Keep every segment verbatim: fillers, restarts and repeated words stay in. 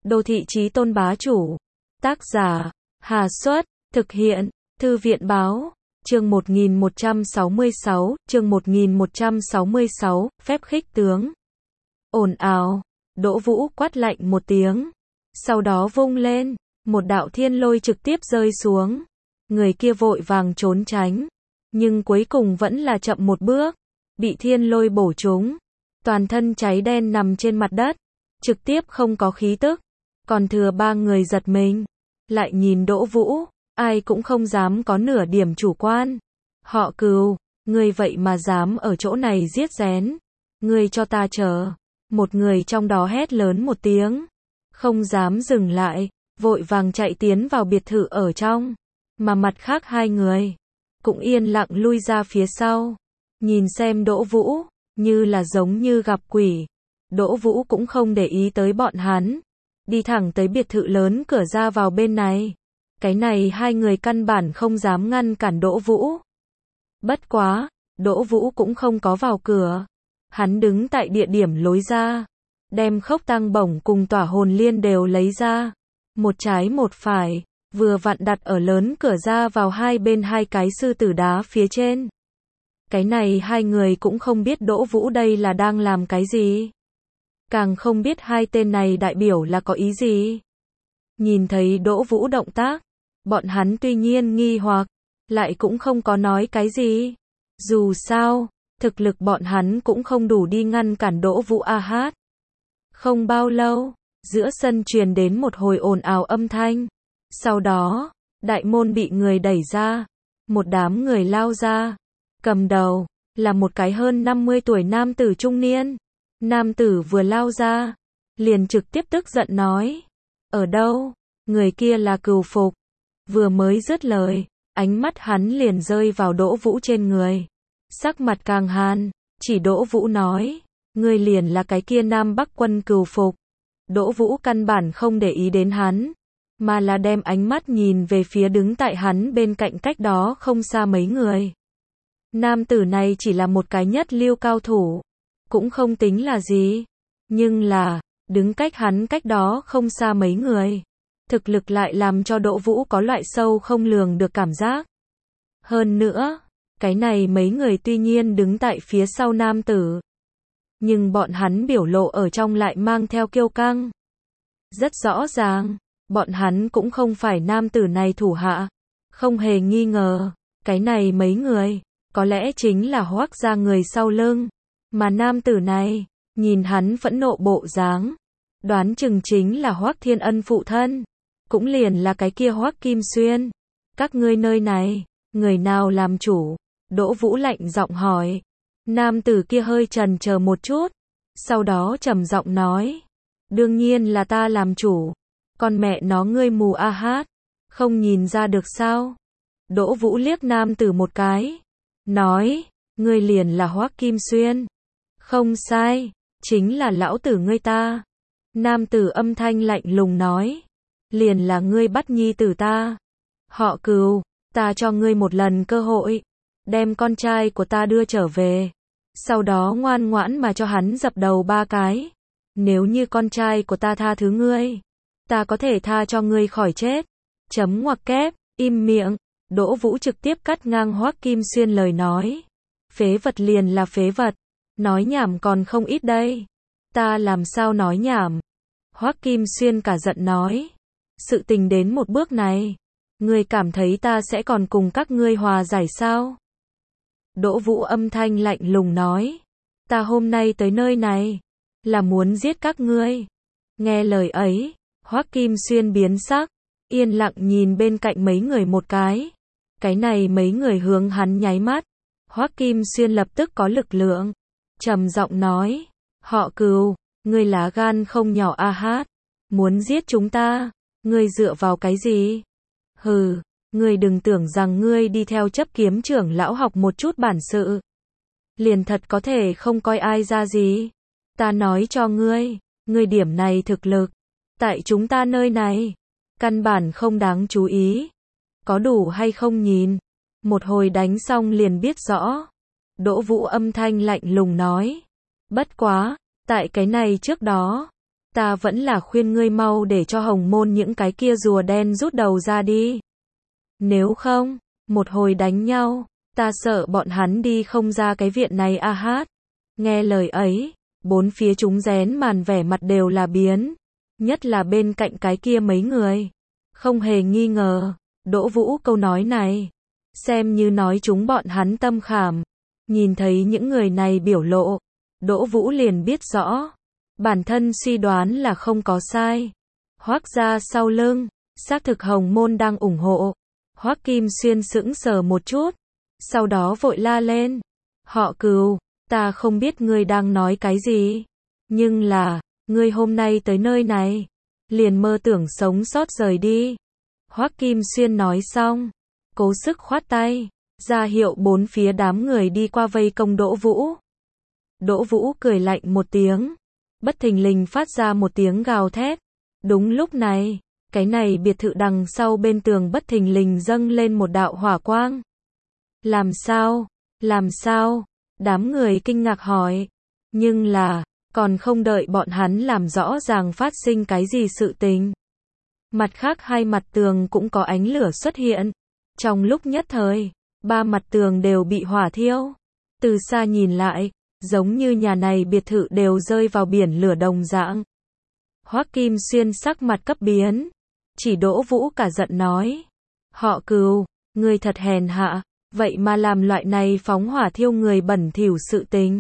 Đô thị chí tôn bá chủ. Tác giả, Hà Xuất, thực hiện, Thư viện báo, chương một nghìn một trăm sáu mươi sáu, chương một nghìn một trăm sáu mươi sáu, phép khích tướng. Ồn ào, Đỗ Vũ quát lạnh một tiếng, sau đó vung lên, một đạo thiên lôi trực tiếp rơi xuống. Người kia vội vàng trốn tránh, nhưng cuối cùng vẫn là chậm một bước, bị thiên lôi bổ trúng, toàn thân cháy đen nằm trên mặt đất, trực tiếp không có khí tức. Còn thừa ba người giật mình, lại nhìn Đỗ Vũ, ai cũng không dám có nửa điểm chủ quan. Họ Cừu, ngươi vậy mà dám ở chỗ này giết rén, ngươi cho ta chờ. Một người trong đó hét lớn một tiếng, không dám dừng lại, vội vàng chạy tiến vào biệt thự ở trong, mà mặt khác hai người cũng yên lặng lui ra phía sau, nhìn xem Đỗ Vũ, như là giống như gặp quỷ. Đỗ Vũ cũng không để ý tới bọn hắn, đi thẳng tới biệt thự lớn cửa ra vào bên này. Cái này hai người căn bản không dám ngăn cản Đỗ Vũ. Bất quá, Đỗ Vũ cũng không có vào cửa. Hắn đứng tại địa điểm lối ra, đem khốc tăng bổng cùng tỏa hồn liên đều lấy ra. Một trái một phải, vừa vặn đặt ở lớn cửa ra vào hai bên hai cái sư tử đá phía trên. Cái này hai người cũng không biết Đỗ Vũ đây là đang làm cái gì. Càng không biết hai tên này đại biểu là có ý gì. Nhìn thấy Đỗ Vũ động tác, bọn hắn tuy nhiên nghi hoặc, lại cũng không có nói cái gì. Dù sao, thực lực bọn hắn cũng không đủ đi ngăn cản Đỗ Vũ a hát. Không bao lâu, giữa sân truyền đến một hồi ồn ào âm thanh. Sau đó, đại môn bị người đẩy ra, một đám người lao ra. Cầm đầu là một cái hơn năm mươi tuổi nam tử trung niên. Nam tử vừa lao ra, liền trực tiếp tức giận nói: "Ở đâu?" Người kia là Cừu Phục. Vừa mới dứt lời, ánh mắt hắn liền rơi vào Đỗ Vũ trên người. Sắc mặt càng hàn, chỉ Đỗ Vũ nói: "Ngươi liền là cái kia Nam Bắc quân Cừu Phục." Đỗ Vũ căn bản không để ý đến hắn, mà là đem ánh mắt nhìn về phía đứng tại hắn bên cạnh cách đó không xa mấy người. Nam tử này chỉ là một cái nhất lưu cao thủ, cũng không tính là gì, nhưng là, đứng cách hắn cách đó không xa mấy người, thực lực lại làm cho Đỗ Vũ có loại sâu không lường được cảm giác. Hơn nữa, cái này mấy người tuy nhiên đứng tại phía sau nam tử, nhưng bọn hắn biểu lộ ở trong lại mang theo kiêu căng. Rất rõ ràng, bọn hắn cũng không phải nam tử này thủ hạ, không hề nghi ngờ, cái này mấy người, có lẽ chính là Hoắc gia người sau lưng. Mà nam tử này, nhìn hắn phẫn nộ bộ dáng, đoán chừng chính là Hoắc Thiên Ân phụ thân, cũng liền là cái kia Hoắc Kim Xuyên. Các ngươi nơi này, người nào làm chủ? Đỗ Vũ lạnh giọng hỏi. Nam tử kia hơi chần chờ một chút, sau đó trầm giọng nói: "Đương nhiên là ta làm chủ, con mẹ nó ngươi mù a hát, không nhìn ra được sao?" Đỗ Vũ liếc nam tử một cái, nói: "Ngươi liền là Hoắc Kim Xuyên." "Không sai, chính là lão tử ngươi ta." Nam tử âm thanh lạnh lùng nói: "Liền là ngươi bắt nhi tử ta. Họ Cừu, ta cho ngươi một lần cơ hội, đem con trai của ta đưa trở về, sau đó ngoan ngoãn mà cho hắn dập đầu ba cái. Nếu như con trai của ta tha thứ ngươi, ta có thể tha cho ngươi khỏi chết." Chấm ngoặc kép, im miệng. Đỗ Vũ trực tiếp cắt ngang Hoắc Kim Xuyên lời nói. "Phế vật liền là phế vật, nói nhảm còn không ít đây." "Ta làm sao nói nhảm?" Hoắc Kim Xuyên cả giận nói. "Sự tình đến một bước này, ngươi cảm thấy ta sẽ còn cùng các ngươi hòa giải sao?" Đỗ Vũ âm thanh lạnh lùng nói: "Ta hôm nay tới nơi này, là muốn giết các ngươi." Nghe lời ấy, Hoắc Kim Xuyên biến sắc, yên lặng nhìn bên cạnh mấy người một cái. Cái này mấy người hướng hắn nháy mắt. Hoắc Kim Xuyên lập tức có lực lượng, trầm giọng nói: "Họ Cừu, ngươi lá gan không nhỏ a hát, muốn giết chúng ta, ngươi dựa vào cái gì? Hừ, ngươi đừng tưởng rằng ngươi đi theo chấp kiếm trưởng lão học một chút bản sự, liền thật có thể không coi ai ra gì. Ta nói cho ngươi, ngươi điểm này thực lực, tại chúng ta nơi này, căn bản không đáng chú ý. Có đủ hay không nhìn, một hồi đánh xong liền biết rõ." Đỗ Vũ âm thanh lạnh lùng nói: "Bất quá, tại cái này trước đó, ta vẫn là khuyên ngươi mau để cho hồng môn những cái kia rùa đen rút đầu ra đi. Nếu không, một hồi đánh nhau, ta sợ bọn hắn đi không ra cái viện này a hát. Nghe lời ấy, bốn phía chúng rén màn vẻ mặt đều là biến. Nhất là bên cạnh cái kia mấy người. Không hề nghi ngờ, Đỗ Vũ câu nói này, xem như nói chúng bọn hắn tâm khảm. Nhìn thấy những người này biểu lộ, Đỗ Vũ liền biết rõ. Bản thân suy đoán là không có sai. Hoắc gia sau lưng, xác thực hồng môn đang ủng hộ. Hoắc Kim Xuyên sững sờ một chút, sau đó vội la lên. Họ Cừu, ta không biết ngươi đang nói cái gì. Nhưng là, ngươi hôm nay tới nơi này, liền mơ tưởng sống sót rời đi. Hoắc Kim Xuyên nói xong, cố sức khoát tay, ra hiệu bốn phía đám người đi qua vây công Đỗ Vũ. Đỗ Vũ cười lạnh một tiếng, bất thình lình phát ra một tiếng gào thét. Đúng lúc này, cái này biệt thự đằng sau bên tường bất thình lình dâng lên một đạo hỏa quang. Làm sao? Làm sao? Đám người kinh ngạc hỏi. Nhưng là, còn không đợi bọn hắn làm rõ ràng phát sinh cái gì sự tình. Mặt khác hai mặt tường cũng có ánh lửa xuất hiện. Trong lúc nhất thời, ba mặt tường đều bị hỏa thiêu. Từ xa nhìn lại, giống như nhà này biệt thự đều rơi vào biển lửa đồng dạng. Hoắc Kim Xuyên sắc mặt cấp biến, chỉ Đỗ Vũ cả giận nói. Họ Cừu, ngươi thật hèn hạ, vậy mà làm loại này phóng hỏa thiêu người bẩn thỉu sự tình.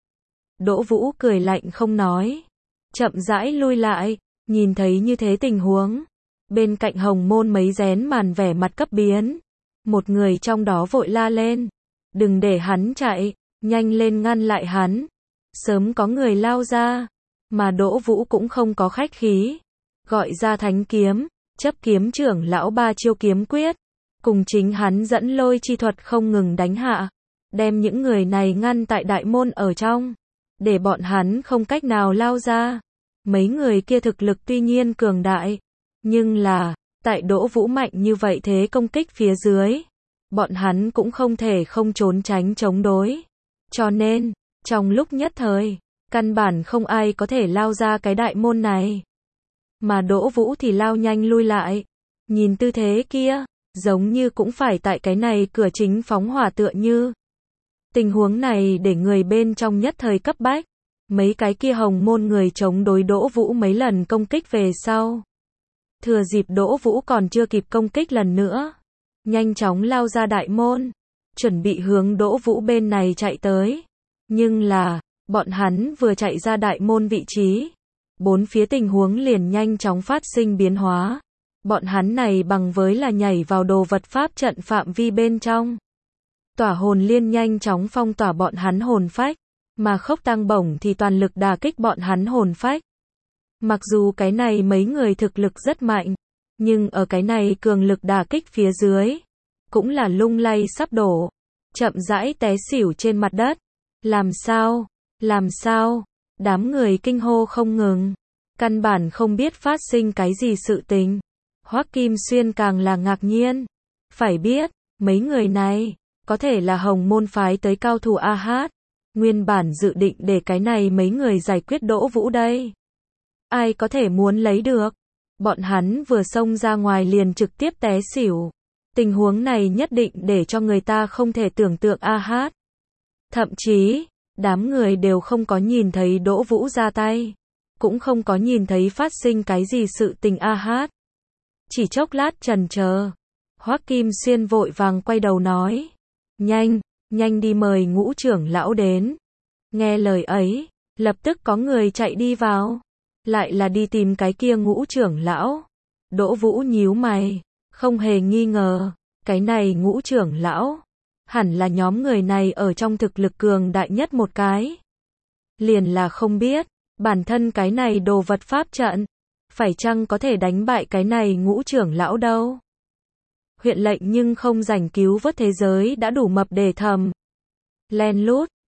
Đỗ Vũ cười lạnh không nói, chậm rãi lui lại, nhìn thấy như thế tình huống. Bên cạnh hồng môn mấy rén màn vẻ mặt cấp biến. Một người trong đó vội la lên. Đừng để hắn chạy, nhanh lên ngăn lại hắn. Sớm có người lao ra, mà Đỗ Vũ cũng không có khách khí. Gọi ra thánh kiếm, chấp kiếm trưởng lão ba chiêu kiếm quyết. Cùng chính hắn dẫn lôi chi thuật không ngừng đánh hạ. Đem những người này ngăn tại đại môn ở trong. Để bọn hắn không cách nào lao ra. Mấy người kia thực lực tuy nhiên cường đại. Nhưng là, tại Đỗ Vũ mạnh như vậy thế công kích phía dưới. Bọn hắn cũng không thể không trốn tránh chống đối. Cho nên, trong lúc nhất thời, căn bản không ai có thể lao ra cái đại môn này. Mà Đỗ Vũ thì lao nhanh lui lại. Nhìn tư thế kia, giống như cũng phải tại cái này cửa chính phóng hỏa tựa như. Tình huống này để người bên trong nhất thời cấp bách. Mấy cái kia hồng môn người chống đối Đỗ Vũ mấy lần công kích về sau. Thừa dịp Đỗ Vũ còn chưa kịp công kích lần nữa. Nhanh chóng lao ra đại môn. Chuẩn bị hướng Đỗ Vũ bên này chạy tới. Nhưng là, bọn hắn vừa chạy ra đại môn vị trí. Bốn phía tình huống liền nhanh chóng phát sinh biến hóa. Bọn hắn này bằng với là nhảy vào đồ vật pháp trận phạm vi bên trong. Tỏa hồn liên nhanh chóng phong tỏa bọn hắn hồn phách. Mà Khốc Tăng Bổng thì toàn lực đả kích bọn hắn hồn phách. Mặc dù cái này mấy người thực lực rất mạnh. Nhưng ở cái này cường lực đả kích phía dưới. Cũng là lung lay sắp đổ. Chậm rãi té xỉu trên mặt đất. Làm sao? Làm sao? Đám người kinh hô không ngừng. Căn bản không biết phát sinh cái gì sự tình. Hoắc Kim Xuyên càng là ngạc nhiên. Phải biết, mấy người này, có thể là hồng môn phái tới cao thủ a hát. Nguyên bản dự định để cái này mấy người giải quyết Đỗ Vũ đây. Ai có thể muốn lấy được. Bọn hắn vừa xông ra ngoài liền trực tiếp té xỉu. Tình huống này nhất định để cho người ta không thể tưởng tượng a hát. Thậm chí, đám người đều không có nhìn thấy Đỗ Vũ ra tay. Cũng không có nhìn thấy phát sinh cái gì sự tình a hát. Chỉ chốc lát chần chờ. Hoắc Kim Xuyên vội vàng quay đầu nói. Nhanh, nhanh đi mời Ngũ trưởng lão đến. Nghe lời ấy, lập tức có người chạy đi vào. Lại là đi tìm cái kia Ngũ trưởng lão. Đỗ Vũ nhíu mày, không hề nghi ngờ, cái này Ngũ trưởng lão, hẳn là nhóm người này ở trong thực lực cường đại nhất một cái. Liền là không biết, bản thân cái này đồ vật pháp trận, phải chăng có thể đánh bại cái này Ngũ trưởng lão đâu. Huyện lệnh nhưng không rảnh cứu vớt thế giới đã đủ mập để thầm. Len lút,